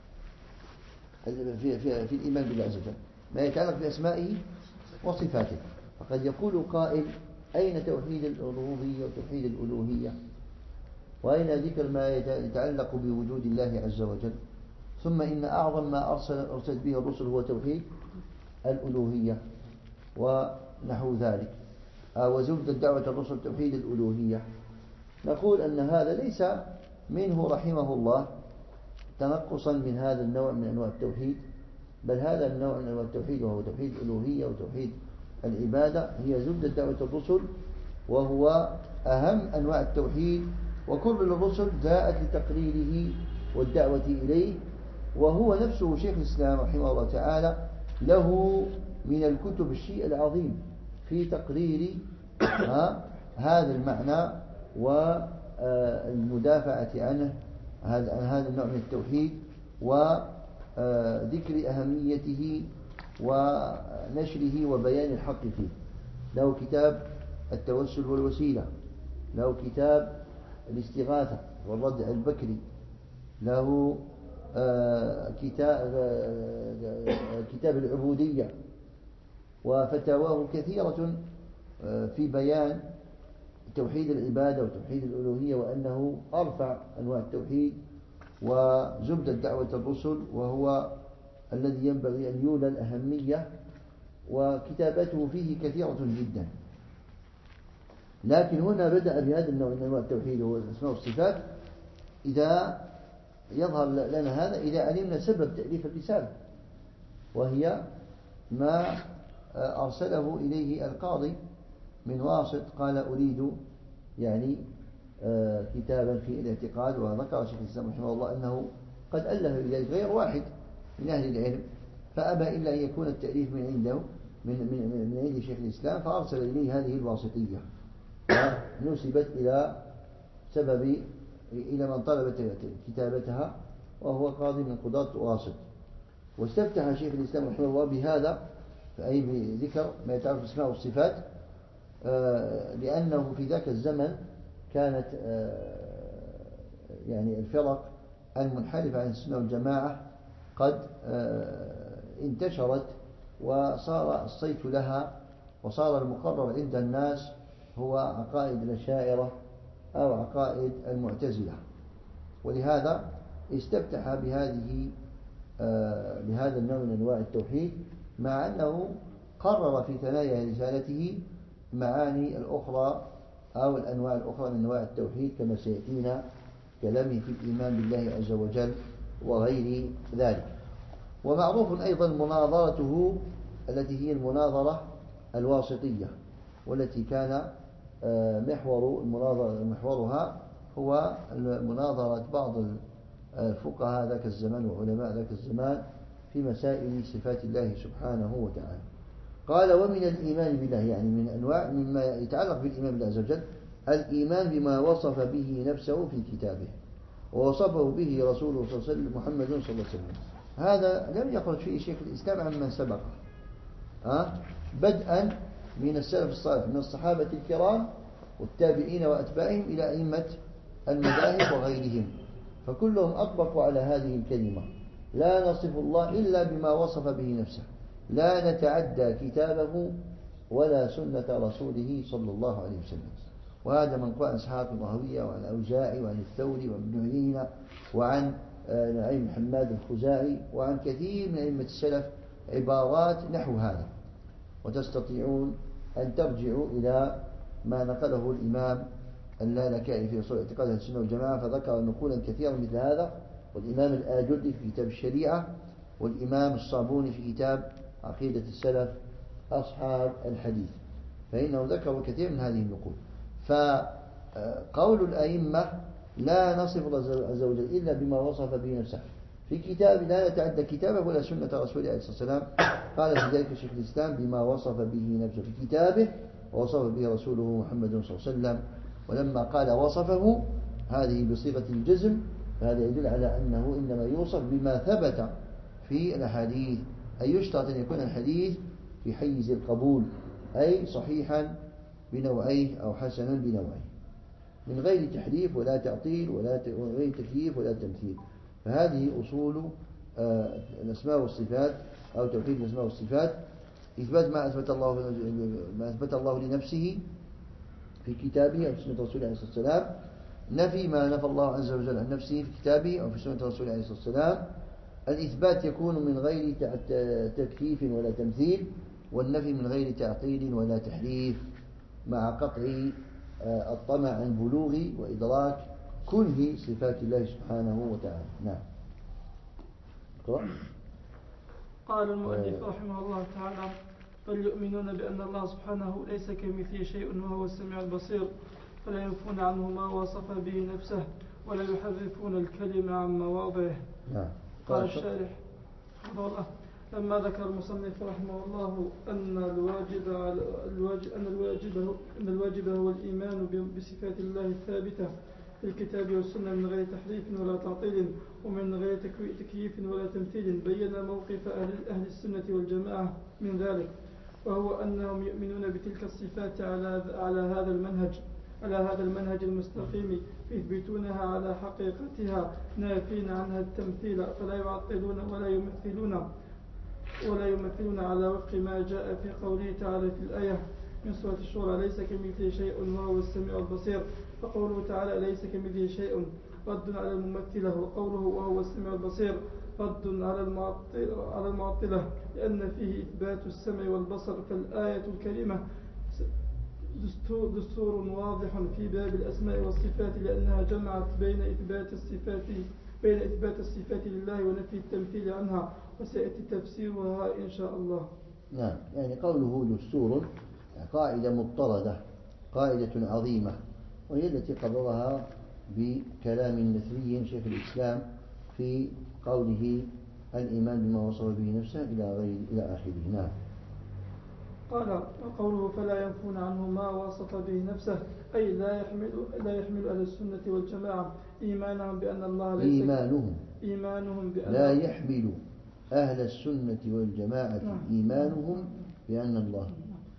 في, في, في الإيمان بالله عز وجل، ما يتعلق بأسمائه وصفاته. فقد يقول قائل أين توحيد الألوهية وتوحيد الألوهية، وأين ذكر ما يتعلق بوجود الله عز وجل؟ ثم إن أعظم ما أرسل أرسلت به الرسل هو توحيد الألوهية ونحو ذلك، وزبد الدعوة الرسل توحيد الألوهية. نقول أن هذا ليس منه رحمه الله تنقصا من هذا النوع من أنواع التوحيد، بل هذا النوع من أنواع التوحيد وهو توحيد الألوهية وتوحيد العبادة هي زبد الدعوة الرسل، وهو أهم أنواع التوحيد، وكل الرسل جاءت لتقريره والدعوة إليه. وهو نفسه شيخ الإسلام رحمه الله تعالى له من الكتب الشيء العظيم في تقرير هذا المعنى والمدافعة عنه عن هذا النوع من التوحيد وذكر أهميته ونشره وبيان الحق فيه. له كتاب التوسل والوسيلة، له كتاب الاستغاثة والردع البكري، له كتاب كتاب العبودية، وفتاواه كثيرة في بيان توحيد العبادة وتوحيد الألوهية، وأنه أرفع أنواع التوحيد وزبدة دعوة الرسل، وهو الذي ينبغي أن يولى الأهمية، وكتاباته فيه كثيرة جدا. لكن هنا بدأ بهذا النوع من أنواع التوحيد هو الأسماء والصفات. إذا يظهر لنا هذا إذا علمنا سبب تأليف الرسالة، وهي ما أرسله إليه القاضي من واسط، قال أريد يعني كتابا في الاعتقاد. وذكر شيخ الإسلام رحمه الله أنه قد ألف إليه غير واحد من أهل العلم، فأبى إلا أن يكون التأليف من عنده من من من عند شيخ الإسلام، فأرسل إليه هذه الواسطية، ونسبت إلى سبب إلى من طلب كتابتها، وهو قاضي من قضاة واسط. واستفتح شيخ الإسلام رحمه الله بهذا، أي بذكر ما يتعرف بالأسماء والصفات، لأنه في ذاك الزمن كانت يعني الفرق المنحرفة عن السنة والجماعة قد انتشرت، وصار الصيت لها، وصار المقرر عند الناس هو عقائد الأشاعرة أو عقائد المعتزلة. ولهذا استفتح بهذه بهذا النوع من أنواع التوحيد، مع أنه قرر في ثنايا رسالته معاني الأخرى أو الأنواع الأخرى من أنواع التوحيد، كما سيأتينا كلامه في الإيمان بالله عز وجل وغير ذلك. ومعروف أيضا مناظرته التي هي المناظرة الواسطية، والتي كان محور المناظرة محورها هو مناظرة بعض الفقهاء ذاك الزمان وعلماء ذاك الزمان في مسائل صفات الله سبحانه وتعالى. قال ومن الإيمان بالله، يعني من أنواع مما يتعلق بالإيمان بالله عز وجل الإيمان بما وصف به نفسه في كتابه، ووصفه به رسوله صلى الله عليه وسلم محمد صلى الله عليه وسلم. هذا لم يخرج فيه شيخ الإسلام عمن سبقه، أه؟ بدءا من السلف الصالح من الصحابة الكرام والتابعين وأتباعهم إلى أئمة المذاهب وغيرهم، فكلهم أطبقوا على هذه الكلمة: لا نصف الله إلا بما وصف به نفسه، لا نتعدى كتابه ولا سنة رسوله صلى الله عليه وسلم. وهذا من قال إسحاق الراهوية وعن أوزاعي وعن الثوري وابن عيينة وعن نعيم حماد الخزاعي وعن كثير من أئمة السلف عبارات نحو هذا. وتستطيعون أن ترجعوا إلى ما نقله الإمام اللالكائي في أصول اعتقاد أهل السنة والجماعة، فذكر نقولا كثيرا مثل هذا، والإمام الآجري في كتاب الشريعة، والإمام الصابوني في كتاب عقيدة السلف أصحاب الحديث، فإنه ذكر كثير من هذه النقول. فقول الأئمة لا نصف الله عز وجل إلا بما وصف به نفسه في كتاب، لا نتعدى كتابه ولا سنة رسوله عليه الصلاة والسلام. قال في ذلك شيخ الإسلام بما وصف به نفسه في كتابه ووصف به رسوله محمد صلى الله عليه وسلم. ولما قال وصفه هذه بصيغة الجزم، فهذا يدل على أنه إنما يوصف بما ثبت في الأحاديث، أي يشترط أن يكون الحديث في حيز القبول، أي صحيحا بنوعيه أو حسنا بنوعيه، من غير تحريف ولا تعطيل ولا غير تكييف ولا تمثيل. فهذه أصول الأسماء والصفات أو توحيد الأسماء والصفات: إثبات ما أثبت الله ما أثبت الله لنفسه في كتابه أو في سنة رسوله عليه الصلاة والسلام، نفي ما نفى الله عز وجل عن نفسه في كتابه أو في سنة رسوله عليه الصلاة والسلام. الإثبات يكون من غير تكييف ولا تمثيل، والنفي من غير تعطيل ولا تحريف، مع قطع الطمع عن بلوغ وإدراك كنه صفات الله سبحانه وتعالى. نعم. قال المؤلف رحمه الله تعالى: بل يؤمنون بأن الله سبحانه ليس كمثله شيء وهو السميع البصير، فلا ينفون عنه ما وصف به نفسه ولا يحرفون الكلمة عن مواضعه. نعم. قال الشارح رحمه الله: لما ذكر المصنف رحمه الله أن الواجب أن الواجب أن الواجب أن الواجب هو الإيمان بصفات الله الثابتة في الكتاب والسنة من غير تحريف ولا تعطيل ومن غير تكييف ولا تمثيل، بين موقف أهل, أهل السنة والجماعة من ذلك، وهو أنهم يؤمنون بتلك الصفات على على هذا المنهج على هذا المنهج المستقيم، يثبتونها على حقيقتها نافين عنها التمثيل، فلا يعطلون ولا يمثلون ولا يمثلون على وفق ما جاء في قوله تعالى في الآية من سورة الشورى: ليس كمثله شيء وهو السميع البصير. فقوله تعالى ليس كمثله شيء رد على الممثلة، وقوله وهو السميع البصير رد على المعطلة، لأن فيه إثبات السمع والبصر. فالآية الكريمة دستور, دستور واضح في باب الأسماء والصفات، لأنها جمعت بين إثبات الصفات بين إثبات الصفات لله ونفي التمثيل عنها، وسيأتي تفسيرها إن شاء الله. نعم، يعني قوله دستور قاعدة مضطردة، قاعدة عظيمة، وهي التي قررها بكلام نثري شيخ الإسلام في قوله الإيمان بما وصف به نفسه إلى غير إلى آخره. نعم. قال وقوله فلا ينفون عنه ما وصف به نفسه، أي لا يحمل لا يحمل أهل السنة والجماعة إيمانهم بأن الله ليس إيمانهم إيمانهم بأن لا يحمل أهل السنة والجماعة إيمانهم بأن الله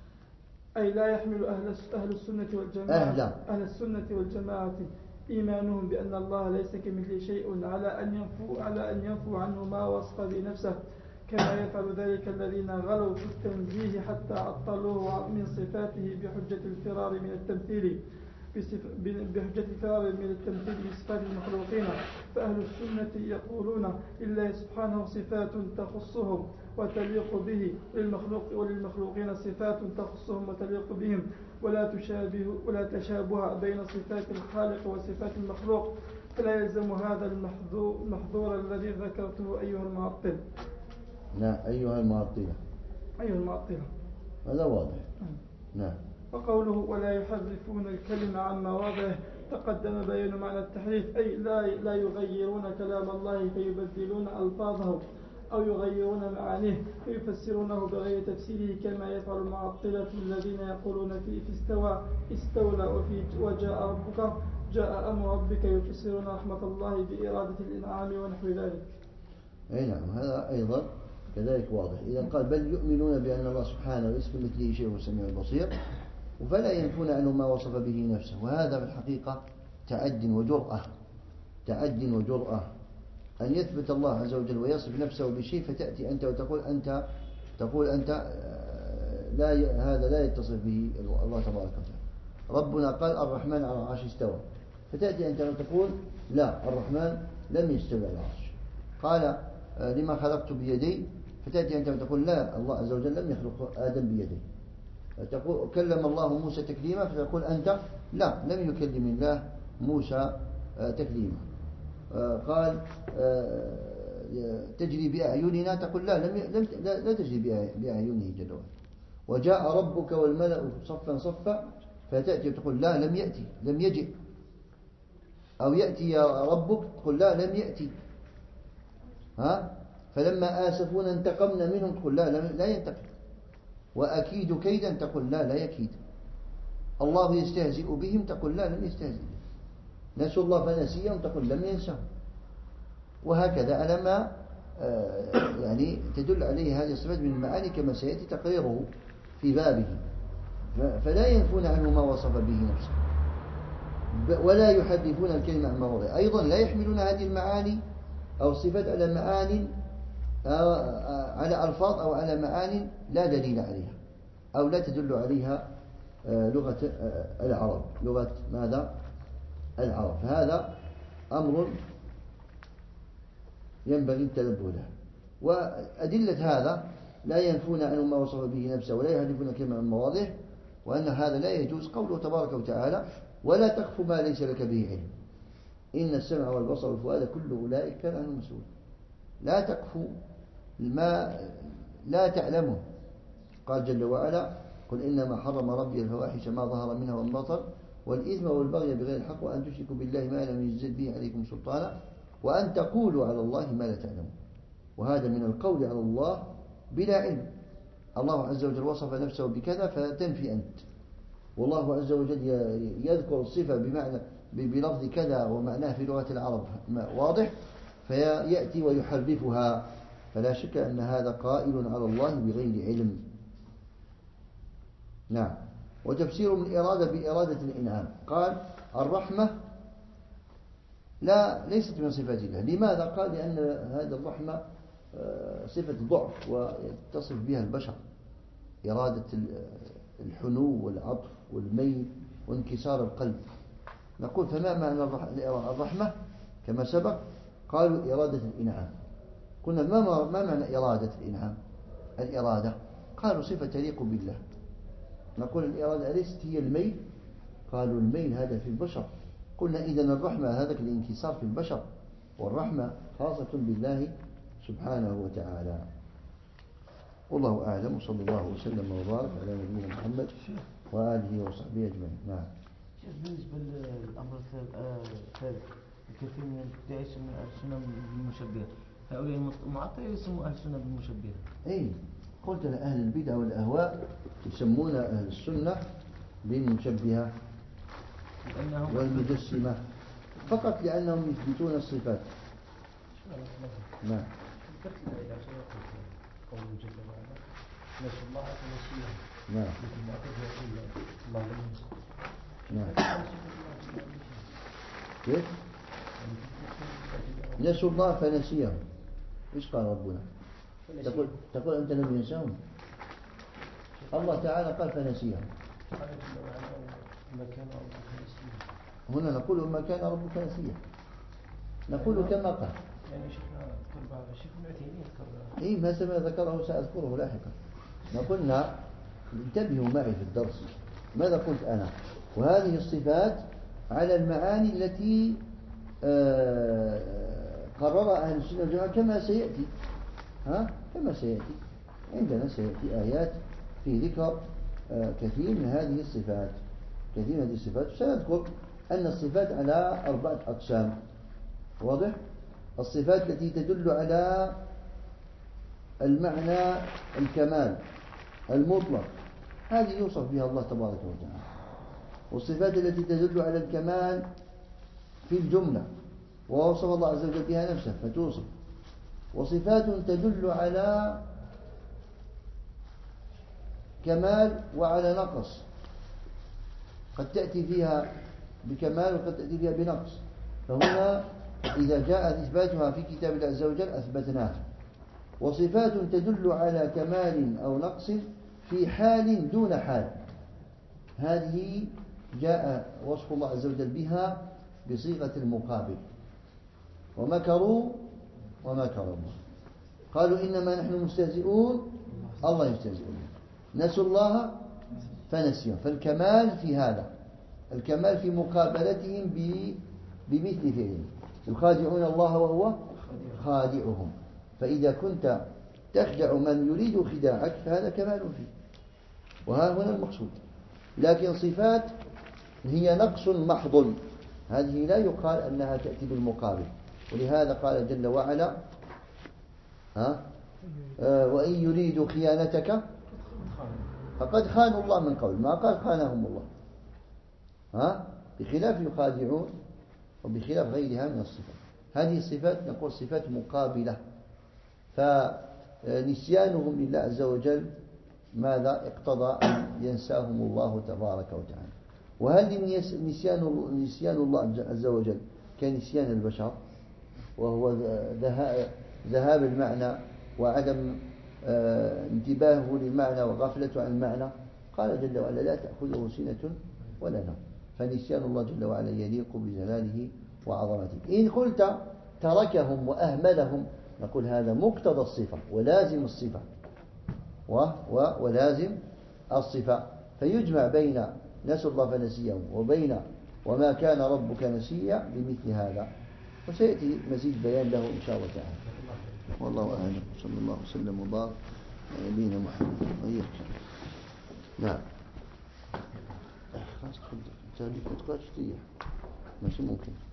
أي لا يحمل أهل أهل السنة والجماعة أهل أهل السنة والجماعة إيمانهم بأن الله ليس كمثله شيء على أن ينفوا على أن ينفوا عنه ما وصف بنفسه، كما يفعل ذلك الذين غلوا في التنزيه حتى عطلوه من صفاته بحجة الفرار من التمثيل بحجة الفرار من التمثيل بصفات المخلوقين. فأهل السنة يقولون لله سبحانه صفات تخصهم وتليق به، وللمخلوق وللمخلوقين صفات تخصهم وتليق بهم، ولا تشابه ولا تشابه بين صفات الخالق وصفات المخلوق، فلا يلزم هذا المحظور, المحظور الذي ذكرته أيها المعطل. نعم أيها المعطلة أيها المعطلة هذا واضح. نعم. وقوله ولا يحرفون الكلمة عن مواضعه تقدم بيان معنى التحريف، أي لا لا يغيرون كلام الله فيبدلون ألفاظه أو يغيرون معانيه فيفسرونه بغير تفسيره، كما يفعل المعطلة الذين يقولون في استوى استولى وفي وجاء ربك جاء أمر ربك، يفسرون رحمة الله بإرادة الإنعام ونحو ذلك. أي نعم، هذا أيضا كذلك واضح. إذا قال بل يؤمنون بأن الله سبحانه ليس كمثله شيء والسميع البصير، فلا ينفون عنه ما وصف به نفسه، وهذا في الحقيقة تعد وجرأة تعد وجرأة أن يثبت الله عز وجل ويصف نفسه بشيء، فتأتي أنت وتقول أنت تقول أنت لا هذا لا يتصف به الله تبارك وتعالى. ربنا قال الرحمن على العرش استوى، فتأتي أنت وتقول لا، الرحمن لم يستوي على العرش. قال لما خلقت بيدي، فتأتي أنت وتقول لا، الله عز وجل لم يخلق آدم بيدي. تقول كلم الله موسى تكليما، فتقول أنت لا، لم يكلم الله موسى تكليما. قال تجري بأعيننا، تقول لا، لم لا, لا تجري بأعينه جل وعلا. وجاء ربك والملأ صفا صفا، فتأتي وتقول لا، لم يأتي لم يجئ. أو يأتي يا ربك، تقول لا، لم يأتي. ها فلما آسفونا انتقمنا منهم، تقول لا لا ينتقم. وأكيد كيدا، تقول لا لا يكيد. الله يستهزئ بهم، تقول لا، لم يستهزئ. نسوا الله فنسيهم، تقول لم ينسهم. وهكذا على ما يعني تدل عليه هذه الصفات من المعاني كما سيأتي تقريره في بابه. فلا ينفون عنه ما وصف به نفسه، ولا يحرفون الكلمة عن مواضعه. أيضا لا يحملون هذه المعاني أو الصفات على معاني على ألفاظ أو على معاني لا دليل عليها أو لا تدل عليها لغة العرب، لغة ماذا؟ العرب. فهذا أمر ينبغي التنبه له. وأدلة هذا لا ينفون عنه ما وصف به نفسه ولا يحرفون كلمة عن مواضعه، وأن هذا لا يجوز. قوله تبارك وتعالى ولا تقف ما ليس لك به علم إن السمع والبصر والفؤاد كل أولئك كان عنه مسؤول. لا تقف ما لا تعلمه. قال جل وعلا قل إنما حرم ربي الفواحش ما ظهر منها وما بطن والإثم والبغي بغير الحق وأن تشركوا بالله ما لم ينزل به عليكم سلطانا وأن تقولوا على الله ما لا تعلمون. وهذا من القول على الله بلا علم. الله عز وجل وصف نفسه بكذا فتنفي أنت، والله عز وجل يذكر الصفة بمعنى بلفظ كذا ومعناه في لغة العرب واضح فيأتي ويحرفها، فلا شك أن هذا قائل على الله بغير علم. نعم. وتفسير الإرادة بإرادة الإنعام، قال الرحمة لا ليست من صفات الله. لماذا؟ قال لأن هذه الرحمة صفة ضعف ويتصف بها البشر، إرادة الحنو والعطف والميل وانكسار القلب. نقول فما معنى الرحمة؟ كما سبق قالوا إرادة الإنعام. قلنا ما ما معنى إرادة الإنعام؟ الإرادة قالوا صفة تليق بالله. نقول الإرادة أليست هي الميل؟ قالوا الميل هذا في البشر. قلنا إذن الرحمة هذا الانكسار في البشر، والرحمة خاصة بالله سبحانه وتعالى. والله أعلم، وصلى الله وسلم وبارك على نبينا محمد وآله وصحبه أجمعين. نعم. شوف بالنسبة للأمر الثالث، الكثير من الداعي يسمون أهل السنة بالمشبهة، هؤلاء المعطلة يسمون أهل السنة بالمشبهة. أي قلت لأهل البدع والأهواء يسمون أهل السنة بالمشبهة والمجسمة فقط لأنهم يثبتون الصفات. نعم. نعم. نعم. كيف؟ نسوا الله فنسيهم. إيش قال ربنا؟ تقول تقول أنت لم ينسهم؟ الله تعالى قال فنسيهم. هنا نقول ما كان ربك نسيا، نقول كما قال. يعني شيخنا ذكر بعض الشيخ ابن عثيمين ذكر. إيه ما سمع ذكره سأذكره لاحقا. نقولنا انتبهوا معي في الدرس ماذا قلت أنا، وهذه الصفات على المعاني التي قررها أهل السنة والجماعة كما سيأتي. ها كما سيأتي عندنا سيأتي آيات في ذكر كثير من هذه الصفات، كثير من هذه الصفات. سنذكر أن الصفات على أربعة أقسام. واضح؟ الصفات التي تدل على المعنى الكمال المطلق، هذه يوصف بها الله تبارك وتعالى. والصفات التي تدل على الكمال في الجملة ووصف الله عز وجل بها نفسه فتوصف. وصفات تدل على كمال وعلى نقص، قد تأتي فيها بكمال وقد تأتي فيها بنقص، فهنا إذا جاء إثباتها في كتاب الله عز وجل أثبتناها. وصفات تدل على كمال أو نقص في حال دون حال، هذه جاء وصف الله عز وجل بها بصيغة المقابل. ومكروا ومكر الله، قالوا إنما نحن مستهزئون الله يستهزئون، نسوا الله فنسيهم. فالكمال في هذا، الكمال في مقابلتهم بمثل فعلهم، يخادعون الله وهو خادعهم. فإذا كنت تخدع من يريد خداعك فهذا كمال فيه، وها هنا المقصود. لكن صفات هي نقص محض، هذه لا يقال أنها تأتي بالمقابل. ولهذا قال جل وعلا ها آه وإن يريدوا خيانتك فقد خانوا الله من قبل، ما قال خانهم الله، ها بخلاف يخادعون وبخلاف غيرها من الصفات. هذه الصفات نقول صفات مقابلة. فنسيانهم لله عز وجل ماذا اقتضى أن ينساهم الله تبارك وتعالى. وهل نسيان نسيان الله عز وجل كنسيان البشر، وهو ذهاب المعنى وعدم انتباهه للمعنى وغفلته عن المعنى؟ قال جل وعلا لا تأخذه سنة ولا نوم. فنسيان الله جل وعلا يليق بجلاله وعظمته. إن قلت تركهم وأهملهم نقول هذا مقتضى الصفة ولازم الصفة و و ولازم الصفة، فيجمع بين نسوا الله فنسيهم وبين وما كان ربك نسيا بمثل هذا، وسيأتي مزيد بيان له إن شاء الله تعالى. والله أعلم، صلى الله وسلم وبارك على نبينا محمد وإياك. نعم خلاص تفضل، تاريخ ما تقعدش تريح، ماشي ممكن.